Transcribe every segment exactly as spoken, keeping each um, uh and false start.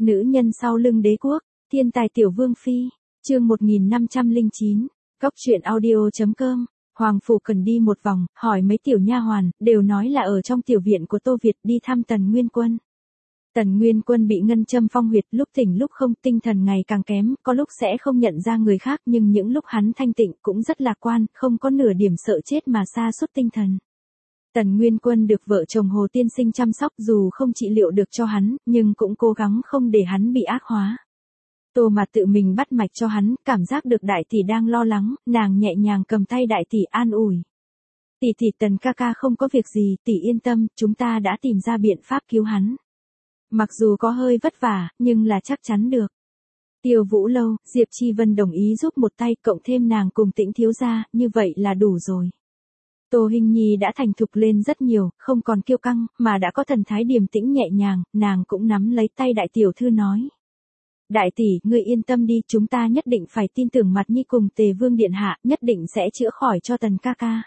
Nữ nhân sau lưng đế quốc, thiên tài tiểu vương phi, chương một nghìn năm trăm lẻ chín, góc truyện audio chấm com. Hoàng phủ cần đi một vòng, hỏi mấy tiểu nha hoàn, đều nói là ở trong tiểu viện của Tô Việt đi thăm Tần Nguyên Quân. Tần Nguyên Quân bị ngân châm phong huyệt, lúc tỉnh lúc không, tinh thần ngày càng kém, có lúc sẽ không nhận ra người khác, nhưng những lúc hắn thanh tịnh cũng rất lạc quan, không có nửa điểm sợ chết mà sa sút tinh thần. Tần Nguyên Quân được vợ chồng Hồ Tiên Sinh chăm sóc, dù không trị liệu được cho hắn, nhưng cũng cố gắng không để hắn bị ác hóa. Tô Mạt tự mình bắt mạch cho hắn, cảm giác được đại tỷ đang lo lắng, nàng nhẹ nhàng cầm tay đại tỷ an ủi. Tỷ tỷ, Tần ca ca không có việc gì, tỷ yên tâm, chúng ta đã tìm ra biện pháp cứu hắn. Mặc dù có hơi vất vả, nhưng là chắc chắn được. Tiêu Vũ Lâu, Diệp Chi Vân đồng ý giúp một tay, cộng thêm nàng cùng Tĩnh thiếu gia, như vậy là đủ rồi. Tô Hinh Nhi đã thành thục lên rất nhiều, không còn kiêu căng, mà đã có thần thái điềm tĩnh nhẹ nhàng, nàng cũng nắm lấy tay đại tiểu thư nói. Đại tỷ, ngươi yên tâm đi, chúng ta nhất định phải tin tưởng Mặt Nhi cùng Tề Vương Điện Hạ, nhất định sẽ chữa khỏi cho Tần ca ca.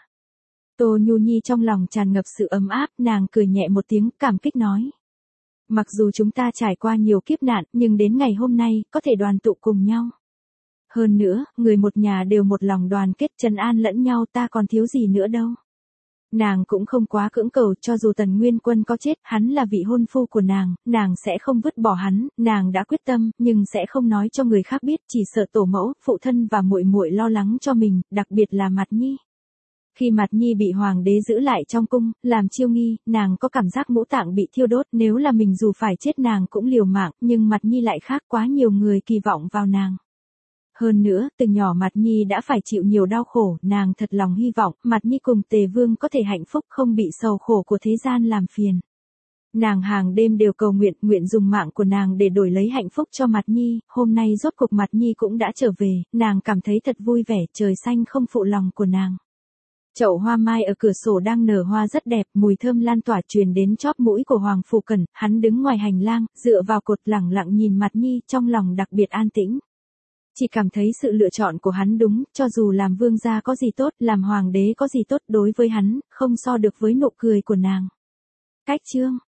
Tô Nhu Nhi trong lòng tràn ngập sự ấm áp, nàng cười nhẹ một tiếng, cảm kích nói. Mặc dù chúng ta trải qua nhiều kiếp nạn, nhưng đến ngày hôm nay, có thể đoàn tụ cùng nhau. Hơn nữa, người một nhà đều một lòng đoàn kết trấn an lẫn nhau, ta còn thiếu gì nữa đâu. Nàng cũng không quá cưỡng cầu, cho dù Tần Nguyên Quân có chết, hắn là vị hôn phu của nàng, nàng sẽ không vứt bỏ hắn, nàng đã quyết tâm, nhưng sẽ không nói cho người khác biết, chỉ sợ tổ mẫu, phụ thân và muội muội lo lắng cho mình, đặc biệt là Mạt Nhi. Khi Mạt Nhi bị hoàng đế giữ lại trong cung, làm chiêu nghi, nàng có cảm giác ngũ tạng bị thiêu đốt, nếu là mình dù phải chết nàng cũng liều mạng, nhưng Mạt Nhi lại khác, quá nhiều người kỳ vọng vào nàng. Hơn nữa, từ nhỏ Mạt Nhi đã phải chịu nhiều đau khổ, nàng thật lòng hy vọng, Mạt Nhi cùng Tề Vương có thể hạnh phúc, không bị sầu khổ của thế gian làm phiền. Nàng hàng đêm đều cầu nguyện, nguyện dùng mạng của nàng để đổi lấy hạnh phúc cho Mạt Nhi, hôm nay rốt cục Mạt Nhi cũng đã trở về, nàng cảm thấy thật vui vẻ, trời xanh không phụ lòng của nàng. Chậu hoa mai ở cửa sổ đang nở hoa rất đẹp, mùi thơm lan tỏa truyền đến chóp mũi của Hoàng Phủ Cẩn, hắn đứng ngoài hành lang, dựa vào cột lẳng lặng nhìn Mạt Nhi, trong lòng đặc biệt an tĩnh. Chỉ cảm thấy sự lựa chọn của hắn đúng, cho dù làm vương gia có gì tốt, làm hoàng đế có gì tốt, đối với hắn, không so được với nụ cười của nàng. Cách chương,